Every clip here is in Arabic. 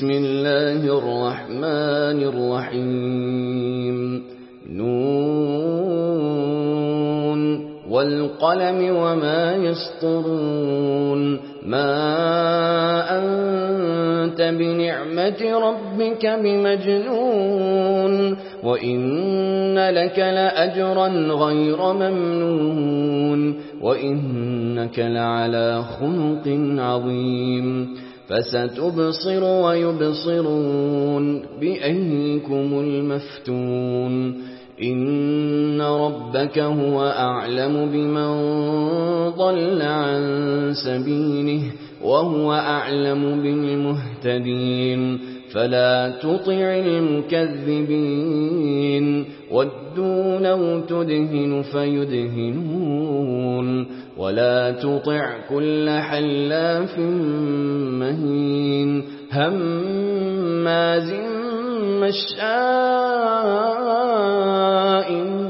بسم الله الرحمن الرحيم نون والقلم وما يسطرون ما أنت بنعمة ربك بمجنون وإن لك لأجرا غير ممنون وإنك لعلى خلق عظيم فستبصر ويبصرون بأيكم المفتون إن ربك هو أعلم بمن ضل عن سبيله وهو أعلم بالمهتدين فلا تطع المكذبين ودوا لو تدهن فيدهنون ولا تطع كل حلاف مهين هماز مشاء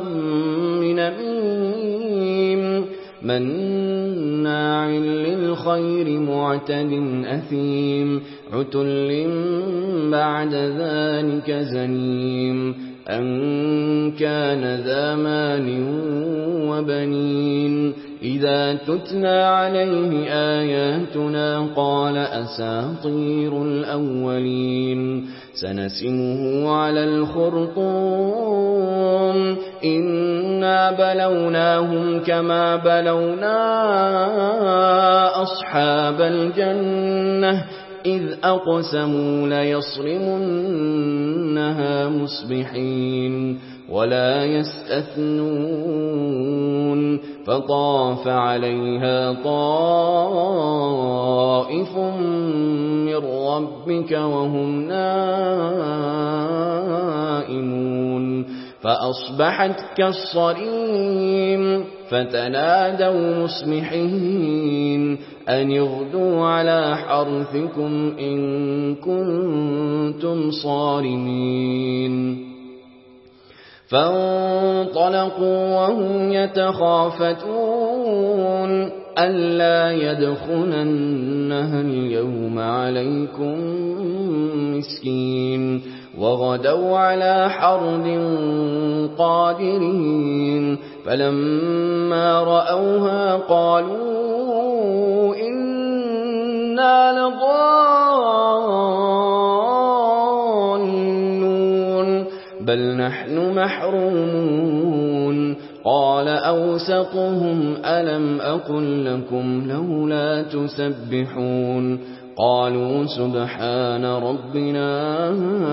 بنميم مناع للخير معتد أثيم عتل بعد ذلك زنيم أن كان ذا مال وبنين إذا تتلى عليه آياتنا قال أساطير الأولين سنسمه على الخرطوم إنا بلوناهم كما بلونا أصحاب الجنة إذ أقسموا ليصرمنها مصبحين ولا يستثنون فطاف عليها طائف من ربك وهم نائمون فأصبحت كالصريم فتنادوا مصبحين أن اغدوا على حرثكم إن كنتم صارمين فانطلقوا وهم يتخافتون ألا يدخلنها اليوم عليكم مسكين وغدوا على حرد قادرين فلما رأوها قالوا إنا لضالون بل نحن محرومون قال أوسطهم ألم أقل لكم لولا تسبحون قالوا سبحان ربنا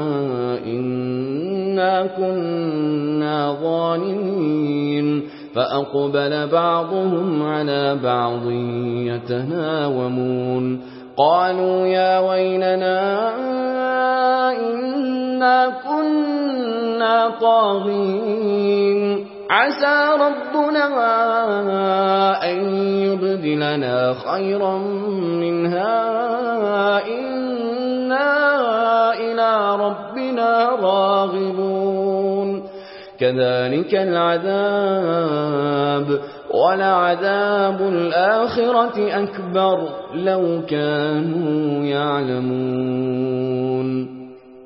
إنا كنا ظالمين فأقبل بعضهم على بعض يتناومون قالوا يا ويلنا إنا كنا طاغين عسى ربنا أن يبدلنا خيرا منها إنا إلى ربنا راغبون كذلك العذاب ولعذاب الآخرة أكبر لو كانوا يعلمون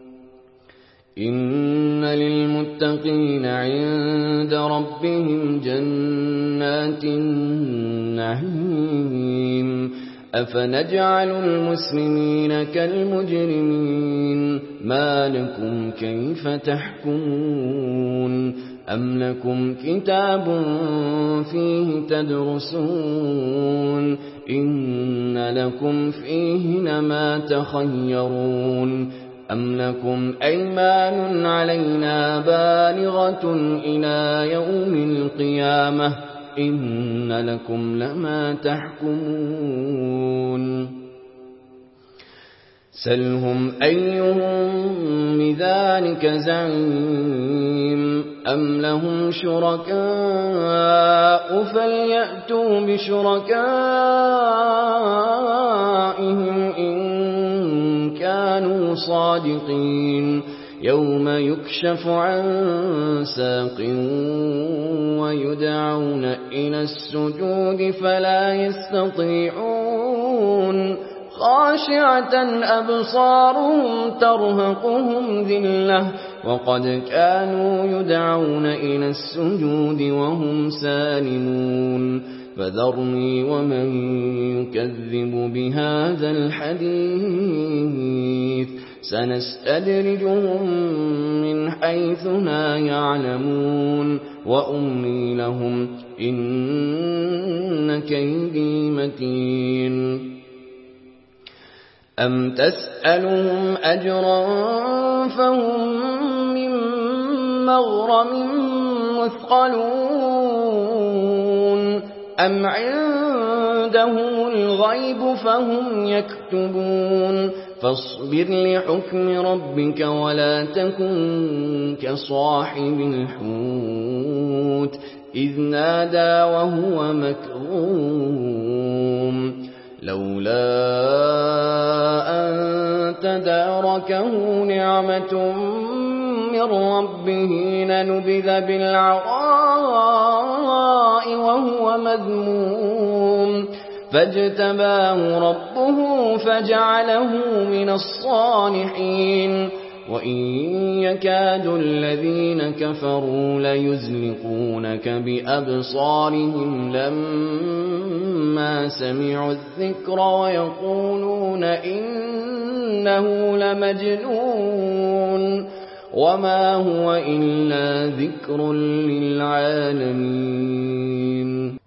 إن للمتقين عند ربهم جنات النعيم أفنجعل المسلمين كالمجرمين ما لكم كيف تحكمون أم لكم كتاب فيه تدرسون إن لكم فيه لما تخيرون أم لكم أيمان علينا بالغة إلى يوم القيامة إن لكم لما تحكمون سلهم أيهم بذلك زعيم أم لهم شركاء فليأتوا بشركائهم إن كانوا صادقين يوم يكشف عن ساق ويدعون إلى السجود فلا يستطيعون خاشعة أبصارهم ترهقهم ذلة وقد كانوا يدعون إلى السجود وهم سالمون فذرني ومن يكذب بهذا الحديث سنستدرجهم من حيث لا يعلمون وأملي لهم إن كيدي متين أم تسألهم أجرا فهم من مغرم مثقلون أم عندهم الغيب فهم يكتبون فاصبر لحكم ربك ولا تكن كصاحب الحوت إذ نادى وهو مكظوم لولا أن تداركه نعمة من ربه لنبذ بالعراء وهو مذموم فاجتباه ربه فجعله من الصالحين وإن يكاد الذين كفروا ليزلقونك بأبصارهم لما سمعوا الذكر ويقولون إنه لمجنون وما هو إلا ذكر للعالمين